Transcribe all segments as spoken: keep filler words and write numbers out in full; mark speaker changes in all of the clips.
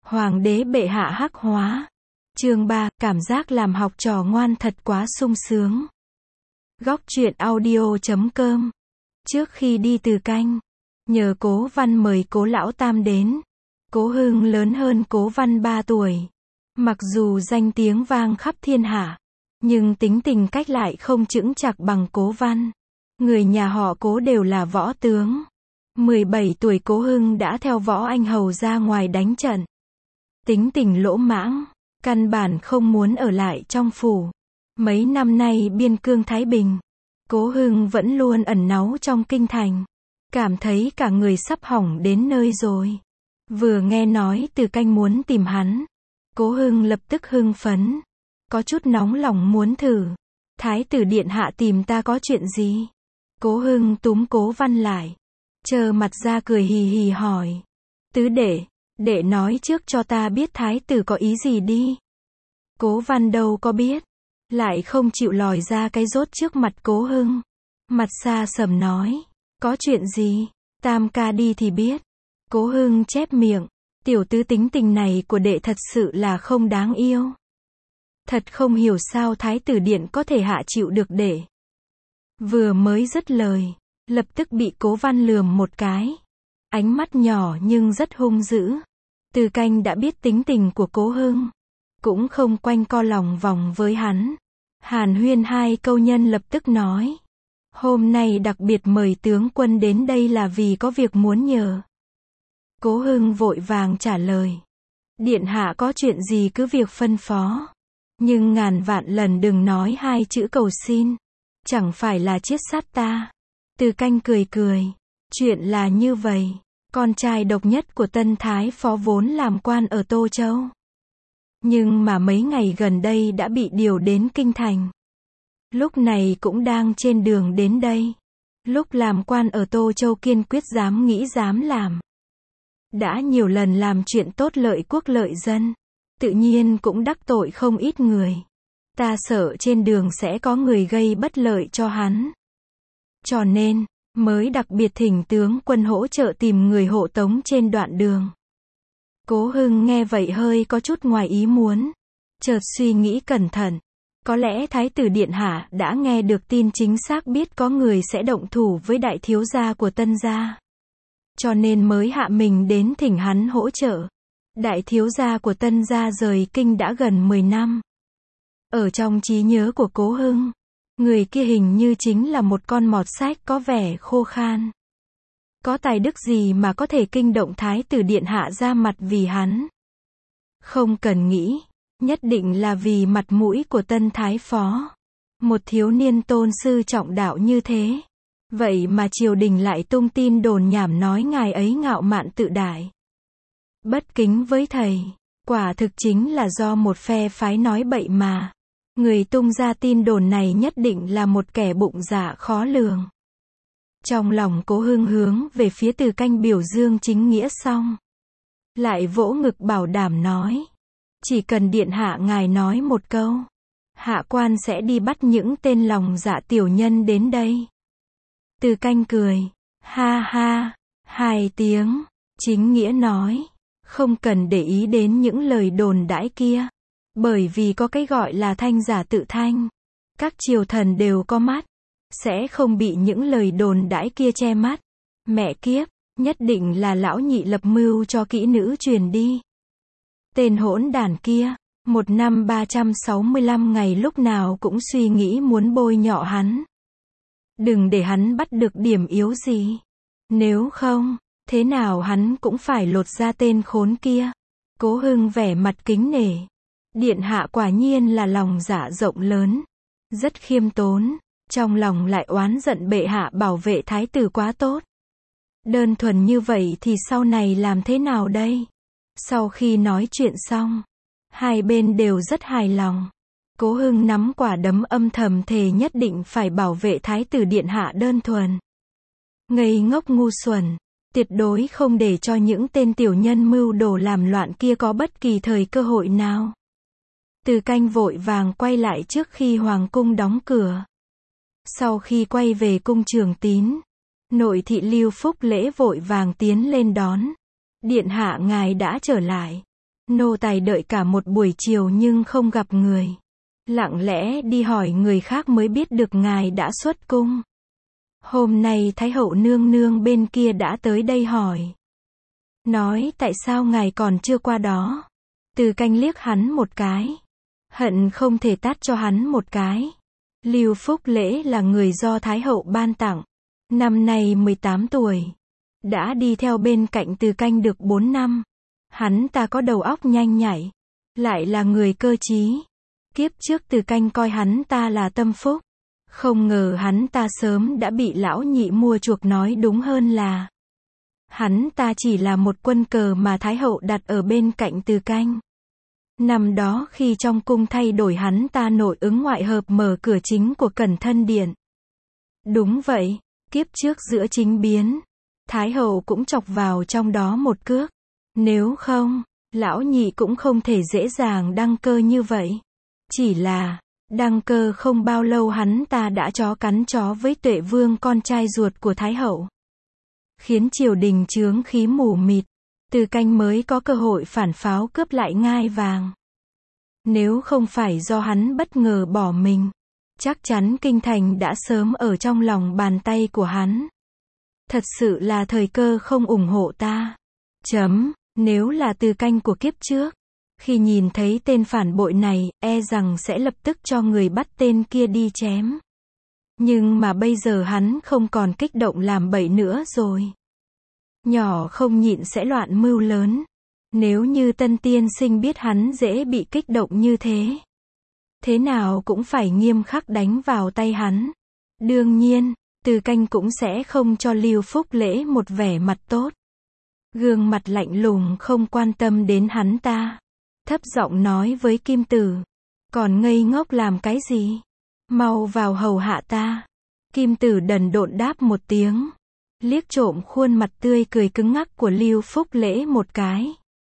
Speaker 1: Hoàng đế bệ hạ hắc hóa. Chương ba, cảm giác làm học trò ngoan thật quá sung sướng. Góc truyện audio chấm com. Trước khi đi Từ Canh, nhờ Cố Văn mời Cố Lão Tam đến. Cố Hưng lớn hơn Cố Văn ba tuổi. Mặc dù danh tiếng vang khắp thiên hạ, nhưng tính tình cách lại không chững chạc bằng Cố Văn. Người nhà họ Cố đều là võ tướng. mười bảy tuổi Cố Hưng đã theo Võ Anh Hầu ra ngoài đánh trận. Tính tình lỗ mãng, căn bản không muốn ở lại trong phủ. Mấy năm nay biên cương Thái Bình, Cố Hưng vẫn luôn ẩn náu trong kinh thành. Cảm thấy cả người sắp hỏng đến nơi rồi. Vừa nghe nói Từ Canh muốn tìm hắn, Cố Hưng lập tức hưng phấn. Có chút nóng lòng muốn thử. Thái tử điện hạ tìm ta có chuyện gì? Cố Hưng túm Cố Văn lại, trơ mặt ra cười hì hì hỏi. Tứ đệ, đệ nói trước cho ta biết thái tử có ý gì đi. Cố Văn đâu có biết, lại không chịu lòi ra cái rốt trước mặt Cố Hưng. Mặt xa sầm nói, có chuyện gì, tam ca đi thì biết. Cố Hưng chép miệng, tiểu tứ tính tình này của đệ thật sự là không đáng yêu. Thật không hiểu sao thái tử điện có thể hạ chịu được đệ. Vừa mới dứt lời, lập tức bị Cố Văn lườm một cái. Ánh mắt nhỏ nhưng rất hung dữ. Từ Canh đã biết tính tình của Cố Hưng, cũng không quanh co lòng vòng với hắn. Hàn huyên hai câu nhân lập tức nói. Hôm nay đặc biệt mời tướng quân đến đây là vì có việc muốn nhờ. Cố Hưng vội vàng trả lời. Điện hạ có chuyện gì cứ việc phân phó. Nhưng ngàn vạn lần đừng nói hai chữ cầu xin. Chẳng phải là chiết sát ta. Từ Canh cười cười. Chuyện là như vậy. Con trai độc nhất của Tân Thái Phó vốn làm quan ở Tô Châu. Nhưng mà mấy ngày gần đây đã bị điều đến Kinh Thành. Lúc này cũng đang trên đường đến đây. Lúc làm quan ở Tô Châu kiên quyết dám nghĩ dám làm. Đã nhiều lần làm chuyện tốt lợi quốc lợi dân. Tự nhiên cũng đắc tội không ít người. Ta sợ trên đường sẽ có người gây bất lợi cho hắn. Cho nên, mới đặc biệt thỉnh tướng quân hỗ trợ tìm người hộ tống trên đoạn đường. Cố Hưng nghe vậy hơi có chút ngoài ý muốn. Chợt suy nghĩ cẩn thận. Có lẽ Thái tử điện hạ đã nghe được tin chính xác biết có người sẽ động thủ với đại thiếu gia của Tân gia. Cho nên mới hạ mình đến thỉnh hắn hỗ trợ. Đại thiếu gia của Tân gia rời kinh đã gần mười năm. Ở trong trí nhớ của Cố Hưng, người kia hình như chính là một con mọt sách có vẻ khô khan. Có tài đức gì mà có thể kinh động thái tử điện hạ ra mặt vì hắn? Không cần nghĩ, nhất định là vì mặt mũi của Tân Thái Phó. Một thiếu niên tôn sư trọng đạo như thế. Vậy mà triều đình lại tung tin đồn nhảm nói ngài ấy ngạo mạn tự đại. Bất kính với thầy, quả thực chính là do một phe phái nói bậy mà. Người tung ra tin đồn này nhất định là một kẻ bụng dạ khó lường. Trong lòng Cố Hưng hướng về phía Từ Canh biểu dương chính nghĩa xong, lại vỗ ngực bảo đảm nói. Chỉ cần điện hạ ngài nói một câu, hạ quan sẽ đi bắt những tên lòng dạ tiểu nhân đến đây. Từ Canh cười. Ha ha. Hai tiếng. Chính nghĩa nói. Không cần để ý đến những lời đồn đãi kia. Bởi vì có cái gọi là thanh giả tự thanh. Các triều thần đều có mắt. Sẽ không bị những lời đồn đãi kia che mắt. Mẹ kiếp, nhất định là lão nhị lập mưu cho kỹ nữ truyền đi. Tên hỗn đản kia, một năm ba trăm sáu mươi lăm ngày lúc nào cũng suy nghĩ muốn bôi nhọ hắn. Đừng để hắn bắt được điểm yếu gì. Nếu không, thế nào hắn cũng phải lột ra tên khốn kia. Cố Hưng vẻ mặt kính nể. Điện hạ quả nhiên là lòng dạ rộng lớn. Rất khiêm tốn. Trong lòng lại oán giận bệ hạ bảo vệ thái tử quá tốt. Đơn thuần như vậy thì sau này làm thế nào đây? Sau khi nói chuyện xong, hai bên đều rất hài lòng. Cố Hưng nắm quả đấm âm thầm thề nhất định phải bảo vệ thái tử điện hạ đơn thuần. Ngây ngốc ngu xuẩn, tuyệt đối không để cho những tên tiểu nhân mưu đồ làm loạn kia có bất kỳ thời cơ hội nào. Từ Canh vội vàng quay lại trước khi hoàng cung đóng cửa. Sau khi quay về cung Trường Tín, nội thị Lưu Phúc Lễ vội vàng tiến lên đón. Điện hạ ngài đã trở lại. Nô tài đợi cả một buổi chiều nhưng không gặp người. Lặng lẽ đi hỏi người khác mới biết được ngài đã xuất cung. Hôm nay Thái hậu nương nương bên kia đã tới đây hỏi. Nói tại sao ngài còn chưa qua đó. Từ Canh liếc hắn một cái. Hận không thể tát cho hắn một cái. Lưu Phúc Lễ là người do Thái hậu ban tặng. Năm nay mười tám tuổi. Đã đi theo bên cạnh Từ Canh được bốn năm. Hắn ta có đầu óc nhanh nhạy. Lại là người cơ trí. Kiếp trước Từ Canh coi hắn ta là tâm phúc. Không ngờ hắn ta sớm đã bị lão nhị mua chuộc, nói đúng hơn là hắn ta chỉ là một quân cờ mà Thái hậu đặt ở bên cạnh Từ Canh. Năm đó khi trong cung thay đổi hắn ta nội ứng ngoại hợp mở cửa chính của Cẩn Thân Điện. Đúng vậy, kiếp trước giữa chính biến, Thái hậu cũng chọc vào trong đó một cước. Nếu không, lão nhị cũng không thể dễ dàng đăng cơ như vậy. Chỉ là, đăng cơ không bao lâu hắn ta đã chó cắn chó với Tuệ Vương con trai ruột của Thái hậu. Khiến triều đình chướng khí mù mịt. Từ Canh mới có cơ hội phản pháo cướp lại ngai vàng. Nếu không phải do hắn bất ngờ bỏ mình, chắc chắn kinh thành đã sớm ở trong lòng bàn tay của hắn. Thật sự là thời cơ không ủng hộ ta. Chấm, nếu là Từ Canh của kiếp trước, khi nhìn thấy tên phản bội này, e rằng sẽ lập tức cho người bắt tên kia đi chém. Nhưng mà bây giờ hắn không còn kích động làm bậy nữa rồi. Nhỏ không nhịn sẽ loạn mưu lớn. Nếu như Tân tiên sinh biết hắn dễ bị kích động như thế, thế nào cũng phải nghiêm khắc đánh vào tay hắn. Đương nhiên, Từ Canh cũng sẽ không cho Lưu Phúc Lễ một vẻ mặt tốt. Gương mặt lạnh lùng không quan tâm đến hắn ta. Thấp giọng nói với Kim Tử. Còn ngây ngốc làm cái gì? Mau vào hầu hạ ta. Kim Tử đần độn đáp một tiếng. Liếc trộm khuôn mặt tươi cười cứng ngắc của Lưu Phúc Lễ một cái.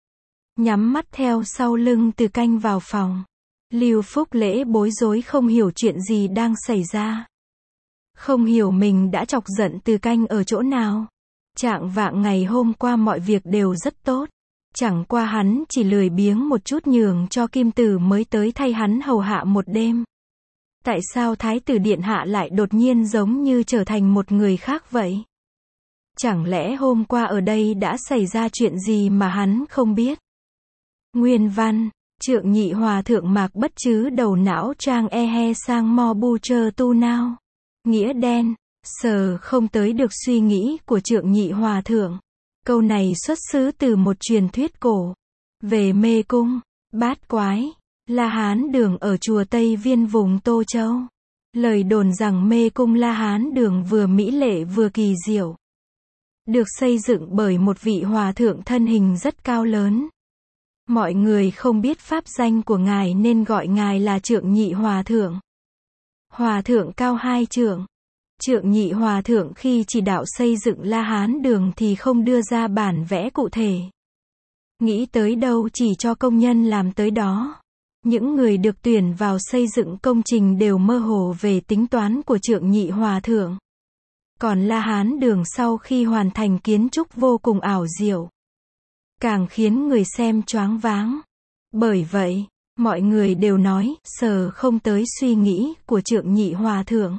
Speaker 1: Nhắm mắt theo sau lưng Từ Canh vào phòng. Lưu Phúc Lễ bối rối không hiểu chuyện gì đang xảy ra. Không hiểu mình đã chọc giận Từ Canh ở chỗ nào. Trạng vạng ngày hôm qua mọi việc đều rất tốt. Chẳng qua hắn chỉ lười biếng một chút nhường cho Kim Tử mới tới thay hắn hầu hạ một đêm. Tại sao Thái tử Điện Hạ lại đột nhiên giống như trở thành một người khác vậy? Chẳng lẽ hôm qua ở đây đã xảy ra chuyện gì mà hắn không biết? Nguyên văn, Trượng Nhị Hòa Thượng Mạc Bất Trứ đầu não trang e he sang mo bu chơ tu nao. Nghĩa đen, sờ không tới được suy nghĩ của Trượng Nhị Hòa Thượng. Câu này xuất xứ từ một truyền thuyết cổ. Về mê cung, bát quái, La Hán Đường ở chùa Tây Viên vùng Tô Châu. Lời đồn rằng mê cung La Hán Đường vừa mỹ lệ vừa kỳ diệu. Được xây dựng bởi một vị hòa thượng thân hình rất cao lớn. Mọi người không biết pháp danh của ngài nên gọi ngài là Trượng Nhị Hòa Thượng. Hòa thượng cao hai trượng. Trượng Nhị Hòa Thượng khi chỉ đạo xây dựng La Hán Đường thì không đưa ra bản vẽ cụ thể. Nghĩ tới đâu chỉ cho công nhân làm tới đó. Những người được tuyển vào xây dựng công trình đều mơ hồ về tính toán của Trượng Nhị Hòa Thượng. Còn La Hán Đường sau khi hoàn thành kiến trúc vô cùng ảo diệu. Càng khiến người xem choáng váng. Bởi vậy, mọi người đều nói, sờ không tới suy nghĩ của Trượng Nhị Hòa Thượng.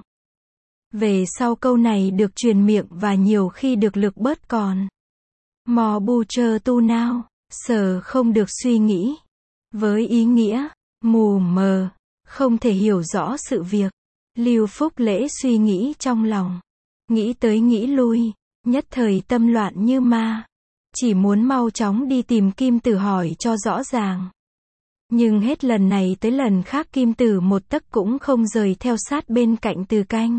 Speaker 1: Về sau câu này được truyền miệng và nhiều khi được lược bớt còn. Mò bu chơ tu nao, sờ không được suy nghĩ. Với ý nghĩa, mù mờ, không thể hiểu rõ sự việc. Lưu Phúc Lễ suy nghĩ trong lòng. Nghĩ tới nghĩ lui, nhất thời tâm loạn như ma. Chỉ muốn mau chóng đi tìm Kim Tử hỏi cho rõ ràng. Nhưng hết lần này tới lần khác Kim Tử một tấc cũng không rời theo sát bên cạnh Từ Canh.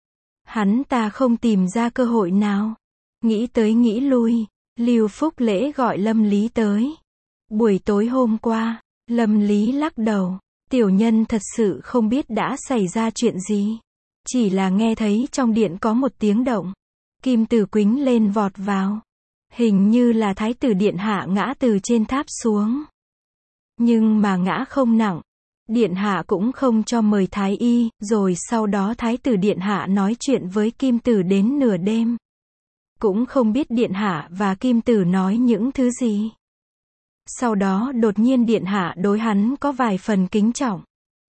Speaker 1: Hắn ta không tìm ra cơ hội nào. Nghĩ tới nghĩ lui, Lưu Phúc Lễ gọi Lâm Lý tới. Buổi tối hôm qua, Lâm Lý lắc đầu. Tiểu nhân thật sự không biết đã xảy ra chuyện gì. Chỉ là nghe thấy trong điện có một tiếng động. Kim Tử quýnh lên vọt vào. Hình như là Thái tử Điện Hạ ngã từ trên tháp xuống. Nhưng mà ngã không nặng. Điện Hạ cũng không cho mời Thái y, rồi sau đó Thái tử Điện Hạ nói chuyện với Kim Tử đến nửa đêm. Cũng không biết Điện Hạ và Kim Tử nói những thứ gì. Sau đó đột nhiên điện hạ đối hắn có vài phần kính trọng.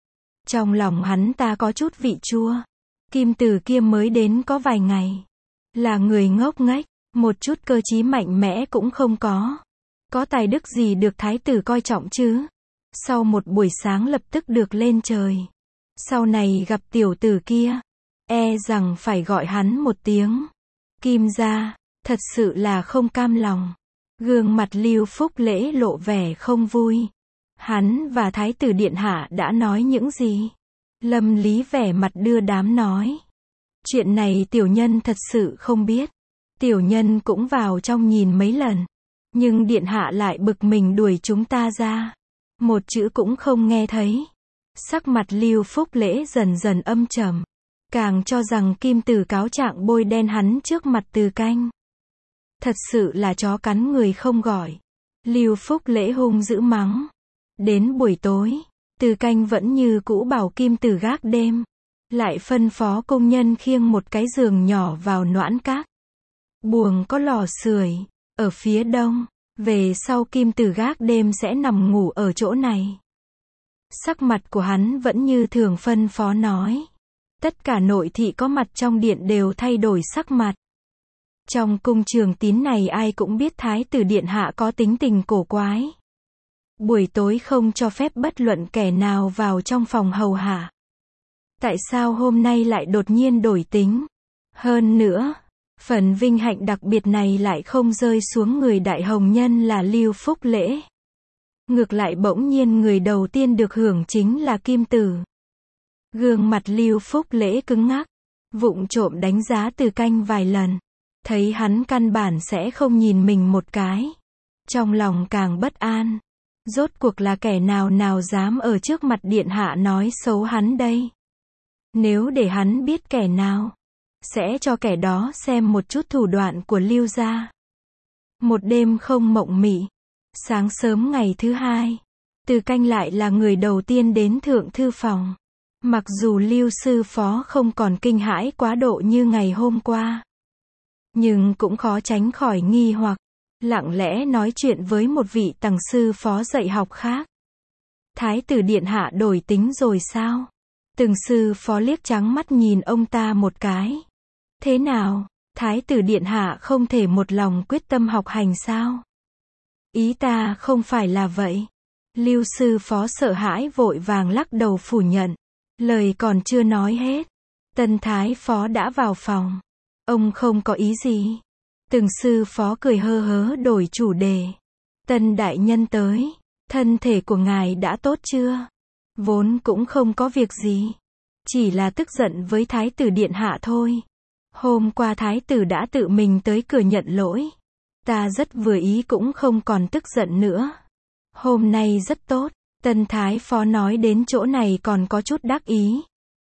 Speaker 1: Trong lòng hắn ta có chút vị chua. Kim Tử kia mới đến có vài ngày. Là người ngốc nghếch, một chút cơ trí mạnh mẽ cũng không có. Có tài đức gì được thái tử coi trọng chứ? Sau một buổi sáng lập tức được lên trời. Sau này gặp tiểu tử kia, e rằng phải gọi hắn một tiếng Kim gia, thật sự là không cam lòng. Gương mặt Lưu Phúc Lễ lộ vẻ không vui. Hắn và thái tử điện hạ đã nói những gì? Lâm Lý vẻ mặt đưa đám nói. Chuyện này tiểu nhân thật sự không biết. Tiểu nhân cũng vào trong nhìn mấy lần. Nhưng điện hạ lại bực mình đuổi chúng ta ra. Một chữ cũng không nghe thấy. Sắc mặt Lưu Phúc Lễ dần dần âm trầm. Càng cho rằng Kim Tử cáo trạng bôi đen hắn trước mặt Từ Canh. Thật sự là chó cắn người không gọi. Lưu Phúc Lễ hung dữ mắng. Đến buổi tối, Từ Canh vẫn như cũ bảo Kim Tử gác đêm. Lại phân phó công nhân khiêng một cái giường nhỏ vào Noãn Các. Buồng có lò sưởi ở phía đông. Về sau Kim Tử gác đêm sẽ nằm ngủ ở chỗ này. Sắc mặt của hắn vẫn như thường phân phó nói. Tất cả nội thị có mặt trong điện đều thay đổi sắc mặt. Trong cung Trường Tín này ai cũng biết thái tử điện hạ có tính tình cổ quái. Buổi tối không cho phép bất luận kẻ nào vào trong phòng hầu hạ. Tại sao hôm nay lại đột nhiên đổi tính? Hơn nữa, phần vinh hạnh đặc biệt này lại không rơi xuống người đại hồng nhân là Lưu Phúc Lễ. Ngược lại bỗng nhiên người đầu tiên được hưởng chính là Kim Tử. Gương mặt Lưu Phúc Lễ cứng ngắc, vụng trộm đánh giá Từ Canh vài lần. Thấy hắn căn bản sẽ không nhìn mình một cái. Trong lòng càng bất an. Rốt cuộc là kẻ nào nào dám ở trước mặt điện hạ nói xấu hắn đây? Nếu để hắn biết kẻ nào, sẽ cho kẻ đó xem một chút thủ đoạn của Lưu gia. Một đêm không mộng mị. Sáng sớm ngày thứ hai, Từ Canh lại là người đầu tiên đến thượng thư phòng. Mặc dù Lưu sư phó không còn kinh hãi quá độ như ngày hôm qua, nhưng cũng khó tránh khỏi nghi hoặc, lặng lẽ nói chuyện với một vị tầng sư phó dạy học khác. Thái tử điện hạ đổi tính rồi sao? Từng sư phó liếc trắng mắt nhìn ông ta một cái. Thế nào, thái tử điện hạ không thể một lòng quyết tâm học hành sao? Ý ta không phải là vậy. Lưu sư phó sợ hãi vội vàng lắc đầu phủ nhận. Lời còn chưa nói hết, tân thái phó đã vào phòng. Ông không có ý gì. Từng sư phó cười hơ hớ đổi chủ đề. Tân đại nhân tới, thân thể của ngài đã tốt chưa? Vốn cũng không có việc gì, chỉ là tức giận với thái tử điện hạ thôi. Hôm qua thái tử đã tự mình tới cửa nhận lỗi. Ta rất vừa ý cũng không còn tức giận nữa. Hôm nay rất tốt. Tân thái phó nói đến chỗ này còn có chút đắc ý.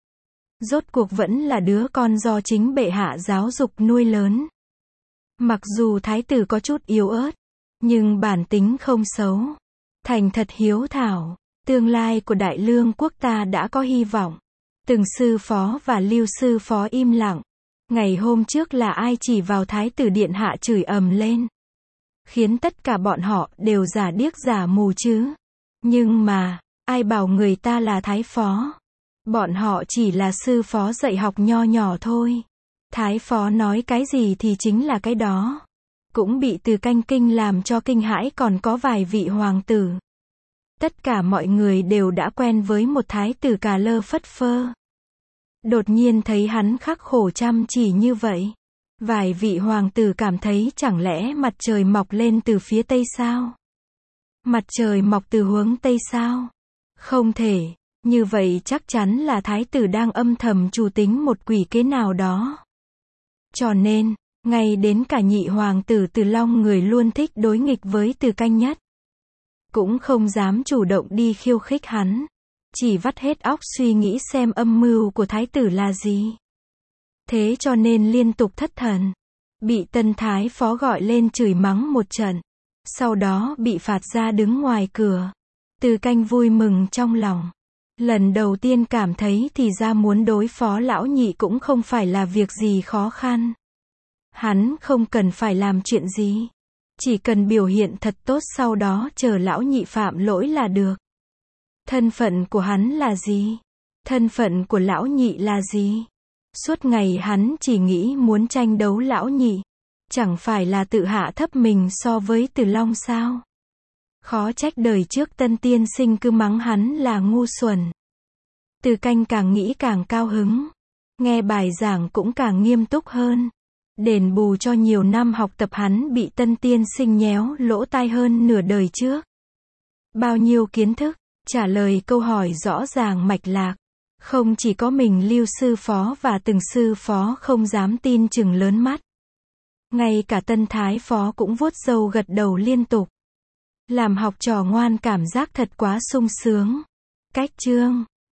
Speaker 1: Rốt cuộc vẫn là đứa con do chính bệ hạ giáo dục nuôi lớn. Mặc dù thái tử có chút yếu ớt, nhưng bản tính không xấu. Thành thật hiếu thảo, tương lai của đại lương quốc ta đã có hy vọng. Từng sư phó và Lưu sư phó im lặng. Ngày hôm trước là ai chỉ vào thái tử điện hạ chửi ầm lên, khiến tất cả bọn họ đều giả điếc giả mù chứ. Nhưng mà, ai bảo người ta là thái phó? Bọn họ chỉ là sư phó dạy học nho nhỏ thôi. Thái phó nói cái gì thì chính là cái đó. Cũng bị Từ Canh kinh làm cho kinh hãi, còn có vài vị hoàng tử. Tất cả mọi người đều đã quen với một thái tử cà lơ phất phơ. Đột nhiên thấy hắn khắc khổ chăm chỉ như vậy. Vài vị hoàng tử cảm thấy chẳng lẽ mặt trời mọc lên từ phía tây sao? Mặt trời mọc từ hướng tây sao? Không thể, như vậy chắc chắn là thái tử đang âm thầm chủ tính một quỷ kế nào đó. Cho nên, ngay đến cả nhị hoàng tử Từ Long, người luôn thích đối nghịch với Từ Canh nhất, cũng không dám chủ động đi khiêu khích hắn. Chỉ vắt hết óc suy nghĩ xem âm mưu của thái tử là gì. Thế cho nên liên tục thất thần. Bị tân thái phó gọi lên chửi mắng một trận. Sau đó bị phạt ra đứng ngoài cửa. Từ Canh vui mừng trong lòng. Lần đầu tiên cảm thấy thì ra muốn đối phó lão nhị cũng không phải là việc gì khó khăn. Hắn không cần phải làm chuyện gì. Chỉ cần biểu hiện thật tốt sau đó chờ lão nhị phạm lỗi là được. Thân phận của hắn là gì? Thân phận của lão nhị là gì? Suốt ngày hắn chỉ nghĩ muốn tranh đấu lão nhị. Chẳng phải là tự hạ thấp mình so với Từ Long sao? Khó trách đời trước Tân tiên sinh cứ mắng hắn là ngu xuẩn. Từ Canh càng nghĩ càng cao hứng. Nghe bài giảng cũng càng nghiêm túc hơn. Đền bù cho nhiều năm học tập hắn bị Tân tiên sinh nhéo lỗ tai hơn nửa đời trước. Bao nhiêu kiến thức, trả lời câu hỏi rõ ràng mạch lạc. Không chỉ có mình Lưu sư phó và từng sư phó không dám tin chừng lớn mắt. Ngay cả Tân thái phó cũng vuốt râu gật đầu liên tục. Làm học trò ngoan cảm giác thật quá sung sướng. Cách chương